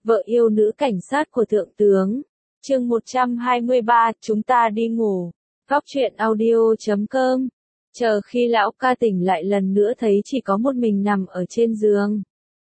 vợ yêu nữ cảnh sát của thượng tướng. Chương 123, chúng ta đi ngủ. Góc truyện audio.com. Chờ khi lão ca tỉnh lại lần nữa thấy chỉ có một mình nằm ở trên giường.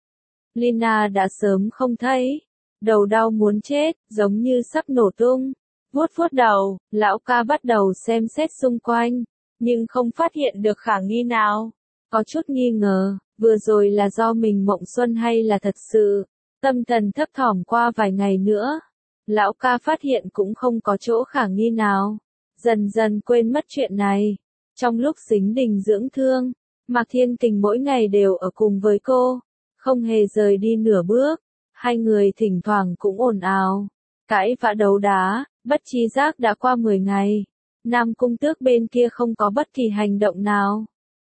Lina đã sớm không thấy. Đầu đau muốn chết, giống như sắp nổ tung. Vuốt vuốt đầu, lão ca bắt đầu xem xét xung quanh, nhưng không phát hiện được khả nghi nào. Có chút nghi ngờ, vừa rồi là do mình mộng xuân hay là thật sự. Tâm thần thấp thỏm qua vài ngày nữa. Lão ca phát hiện cũng không có chỗ khả nghi nào. Dần dần quên mất chuyện này. Trong lúc Sính Đình dưỡng thương, Mạc Thiên Kình mỗi ngày đều ở cùng với cô, không hề rời đi nửa bước. Hai người thỉnh thoảng cũng ồn ào, cãi vã đấu đá, bất tri giác đã qua 10 ngày. Nam Cung Tước bên kia không có bất kỳ hành động nào.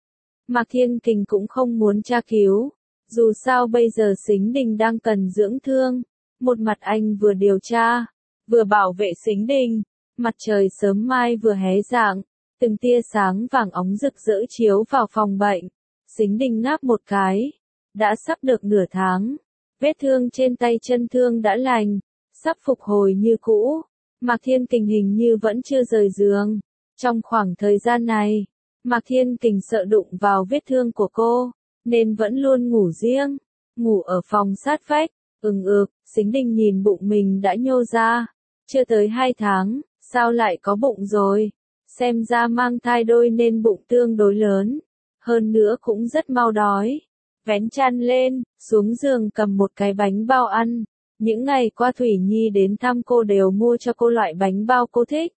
Mạc Thiên Kình cũng không muốn tra cứu, dù sao bây giờ Sính Đình đang cần dưỡng thương. Một mặt anh vừa điều tra, vừa bảo vệ Sính Đình. Mặt trời sớm mai vừa hé rạng, từng tia sáng vàng óng rực rỡ chiếu vào phòng bệnh. Sính Đình ngáp một cái, đã sắp được nửa tháng. Vết thương trên tay chân thương đã lành, sắp phục hồi như cũ. Mạc Thiên Kình hình như vẫn chưa rời giường. Trong khoảng thời gian này, Mạc Thiên Kình sợ đụng vào vết thương của cô, nên vẫn luôn ngủ riêng, ngủ ở phòng sát vách. Sính Đình nhìn bụng mình đã nhô ra. Chưa tới 2 tháng, sao lại có bụng rồi? Xem ra mang thai đôi nên bụng tương đối lớn. Hơn nữa cũng rất mau đói. Vén chăn lên, xuống giường cầm một cái bánh bao ăn. Những ngày qua Thủy Nhi đến thăm cô đều mua cho cô loại bánh bao cô thích.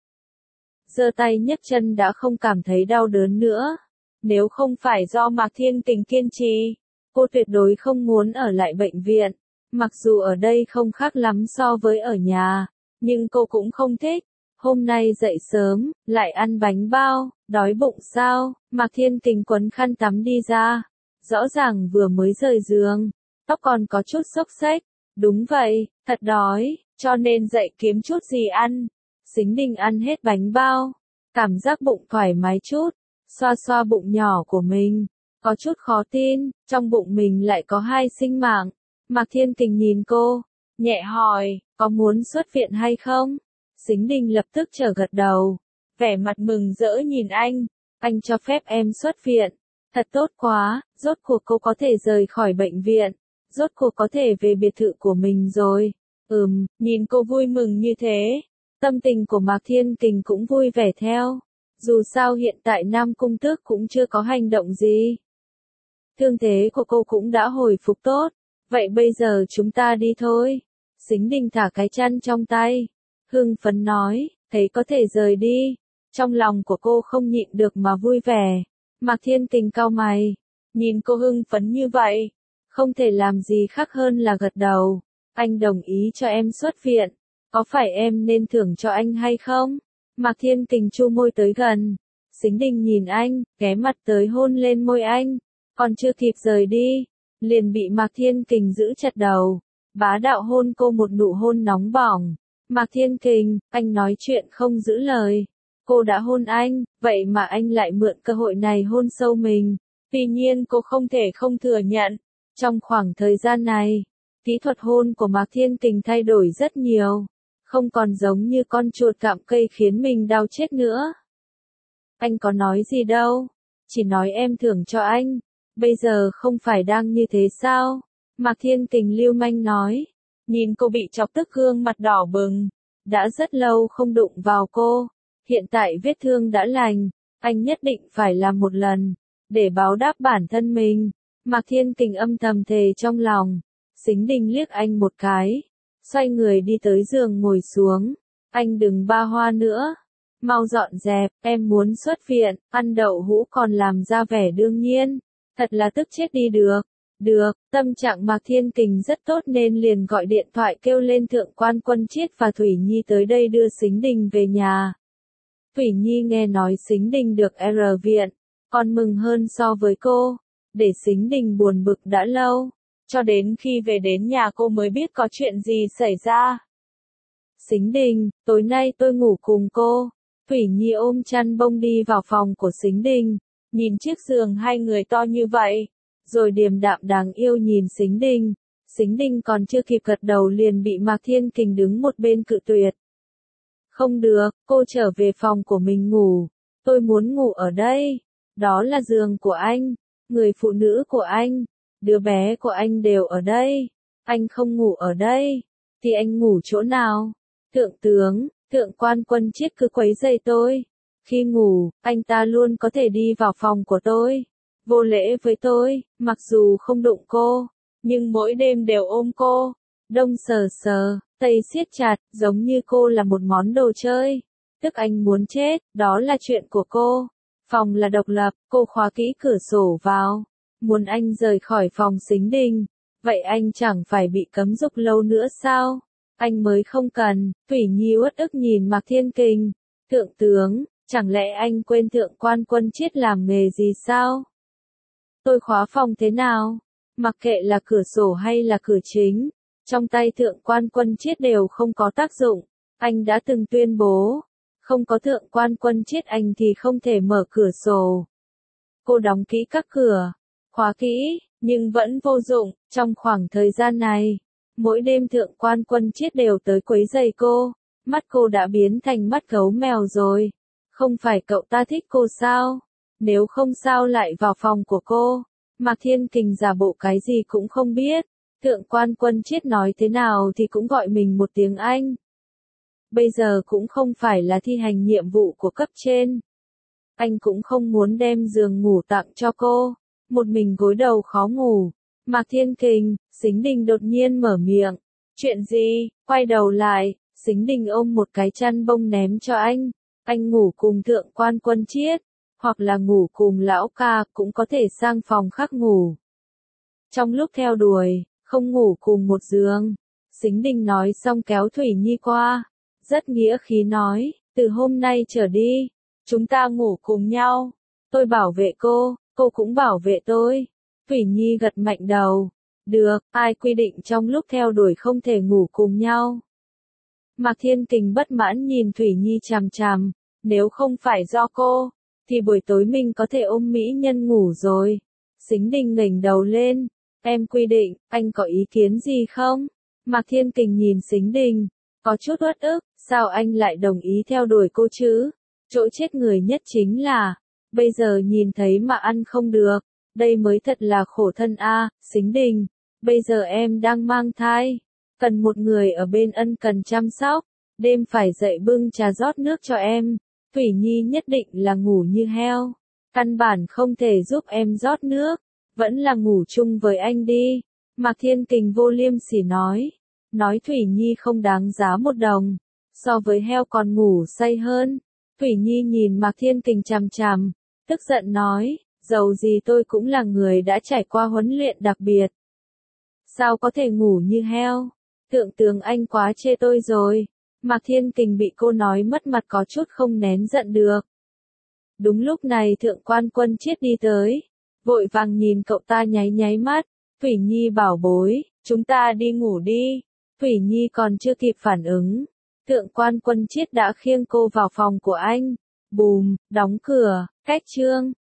Giơ tay nhấc chân đã không cảm thấy đau đớn nữa. Nếu không phải do Mạc Thiên Kình kiên trì, cô tuyệt đối không muốn ở lại bệnh viện. Mặc dù ở đây không khác lắm so với ở nhà, nhưng cô cũng không thích. Hôm nay dậy sớm, lại ăn bánh bao, đói bụng sao? Mạc Thiên Kình quấn khăn tắm đi ra. Rõ ràng vừa mới rời giường, tóc còn có chút xốc xếch. Đúng vậy, thật đói, cho nên dậy kiếm chút gì ăn. Sính Đình ăn hết bánh bao, cảm giác bụng thoải mái chút, xoa xoa bụng nhỏ của mình, có chút khó tin, trong bụng mình lại có 2 sinh mạng. Mạc Thiên Kình nhìn cô, nhẹ hỏi, có muốn xuất viện hay không? Sính Đình lập tức trở gật đầu, vẻ mặt mừng rỡ nhìn anh cho phép em xuất viện. Thật tốt quá, rốt cuộc cô có thể rời khỏi bệnh viện, rốt cuộc có thể về biệt thự của mình rồi. Nhìn cô vui mừng như thế, tâm tình của Mạc Thiên Kình cũng vui vẻ theo. Dù sao hiện tại Nam Cung Tước cũng chưa có hành động gì. Thương thế của cô cũng đã hồi phục tốt. Vậy bây giờ chúng ta đi thôi. Sính Đình thả cái chăn trong tay, hưng phấn nói, thấy có thể rời đi. Trong lòng của cô không nhịn được mà vui vẻ. Mạc Thiên Kình cau mày, nhìn cô hưng phấn như vậy, không thể làm gì khác hơn là gật đầu. Anh đồng ý cho em xuất viện, có phải em nên thưởng cho anh hay không? Mạc Thiên Kình chu môi tới gần. Sính Đình nhìn anh, ghé mặt tới hôn lên môi anh. Còn chưa kịp rời đi, liền bị Mạc Thiên Kình giữ chặt đầu, bá đạo hôn cô một nụ hôn nóng bỏng. Mạc Thiên Kình, anh nói chuyện không giữ lời. Cô đã hôn anh, vậy mà anh lại mượn cơ hội này hôn sâu mình. Tuy nhiên cô không thể không thừa nhận. Trong khoảng thời gian này, kỹ thuật hôn của Mạc Thiên Kình thay đổi rất nhiều. Không còn giống như con chuột cạm cây khiến mình đau chết nữa. Anh có nói gì đâu, chỉ nói em thưởng cho anh. Bây giờ không phải đang như thế sao? Mạc Thiên Kình lưu manh nói. Nhìn cô bị chọc tức gương mặt đỏ bừng. Đã rất lâu không đụng vào cô. Hiện tại vết thương đã lành. Anh nhất định phải làm một lần, để báo đáp bản thân mình. Mạc Thiên Kình âm thầm thề trong lòng. Sính Đình liếc anh một cái, xoay người đi tới giường ngồi xuống. Anh đừng ba hoa nữa, mau dọn dẹp, em muốn xuất viện. Ăn đậu hũ còn làm ra vẻ đương nhiên, thật là tức chết đi được. Được, tâm trạng Mạc Thiên Kình rất tốt nên liền gọi điện thoại kêu lên Thượng quan Quân Chiết và Thủy Nhi tới đây đưa Sính Đình về nhà. Thủy Nhi nghe nói Sính Đình được viện, còn mừng hơn so với cô. Để Sính Đình buồn bực đã lâu, cho đến khi về đến nhà cô mới biết có chuyện gì xảy ra. Sính Đình, tối nay tôi ngủ cùng cô. Thủy Nhi ôm chăn bông đi vào phòng của Sính Đình, nhìn chiếc giường hai người to như vậy, rồi điềm đạm đáng yêu nhìn Sính Đình. Sính Đinh còn chưa kịp gật đầu liền bị Mạc Thiên Kình đứng một bên cự tuyệt. Không được, cô trở về phòng của mình ngủ. Tôi muốn ngủ ở đây. Đó là giường của anh, người phụ nữ của anh, đứa bé của anh đều ở đây. Anh không ngủ ở đây, thì anh ngủ chỗ nào? Thượng tướng, thượng quan Quân Chiết cứ quấy rầy tôi. Khi ngủ, anh ta luôn có thể đi vào phòng của tôi. Vô lễ với tôi, mặc dù không đụng cô, nhưng mỗi đêm đều ôm cô. Đông sờ sờ, tây siết chặt, giống như cô là một món đồ chơi. Tức anh muốn chết, đó là chuyện của cô. Phòng là độc lập, cô khóa kỹ cửa sổ vào. Muốn anh rời khỏi phòng Sính Đình, vậy anh chẳng phải bị cấm dục lâu nữa sao? Anh mới không cần. Thủy Nhi uất ức nhìn Mạc Thiên Kình. Thượng tướng, chẳng lẽ anh quên thượng quan Quân Chiết làm nghề gì sao? Tôi khóa phòng thế nào? Mặc kệ là cửa sổ hay là cửa chính, trong tay thượng quan Quân Chiết đều không có tác dụng. Anh đã từng tuyên bố, không có thượng quan Quân Chiết anh thì không thể mở cửa sổ. Cô đóng kỹ các cửa, khóa kỹ, nhưng vẫn vô dụng. Trong khoảng thời gian này, mỗi đêm thượng quan Quân Chiết đều tới quấy rầy cô. Mắt cô đã biến thành mắt gấu mèo rồi. Không phải cậu ta thích cô sao? Nếu không sao lại vào phòng của cô? Mạc Thiên Kình giả bộ cái gì cũng không biết. Thượng quan Quân Chiết nói thế nào thì cũng gọi mình một tiếng anh. Bây giờ cũng không phải là thi hành nhiệm vụ của cấp trên. Anh cũng không muốn đem giường ngủ tặng cho cô. Một mình gối đầu khó ngủ. Mạc Thiên Kình, Sính Đình đột nhiên mở miệng. Chuyện gì? Quay đầu lại, Sính Đình ôm một cái chăn bông ném cho anh. Anh ngủ cùng thượng quan Quân Chiết, hoặc là ngủ cùng lão ca, cũng có thể sang phòng khác ngủ. Trong lúc theo đuổi, không ngủ cùng một giường. Sính Đình nói xong kéo Thủy Nhi qua. Rất nghĩa khí nói, từ hôm nay trở đi, chúng ta ngủ cùng nhau. Tôi bảo vệ cô cũng bảo vệ tôi. Thủy Nhi gật mạnh đầu. Được, ai quy định trong lúc theo đuổi không thể ngủ cùng nhau? Mạc Thiên Kình bất mãn nhìn Thủy Nhi chằm chằm. Nếu không phải do cô, thì buổi tối mình có thể ôm mỹ nhân ngủ rồi. Sính Đình ngẩng đầu lên. Em quy định, anh có ý kiến gì không? Mạc Thiên Kình nhìn Sính Đình, có chút uất ức, sao anh lại đồng ý theo đuổi cô chứ? Chỗ chết người nhất chính là, bây giờ nhìn thấy mà ăn không được, đây mới thật là khổ thân a. Sính Đình, bây giờ em đang mang thai, cần một người ở bên ân cần chăm sóc, đêm phải dậy bưng trà rót nước cho em. Thủy Nhi nhất định là ngủ như heo, căn bản không thể giúp em rót nước, vẫn là ngủ chung với anh đi. Mạc Thiên Kình vô liêm sỉ nói Thủy Nhi không đáng giá một đồng, so với heo còn ngủ say hơn. Thủy Nhi nhìn Mạc Thiên Kình chằm chằm, tức giận nói, dầu gì tôi cũng là người đã trải qua huấn luyện đặc biệt. Sao có thể ngủ như heo? Thượng tướng anh quá chê tôi rồi. Mạc Thiên Kình bị cô nói mất mặt có chút không nén giận được. Đúng lúc này thượng quan Quân Chiết đi tới, vội vàng nhìn cậu ta nháy mắt. Thủy Nhi bảo bối, chúng ta đi ngủ đi. Thủy Nhi còn chưa kịp phản ứng, thượng quan Quân Chiết đã khiêng cô vào phòng của anh. Bùm, đóng cửa, cách chương.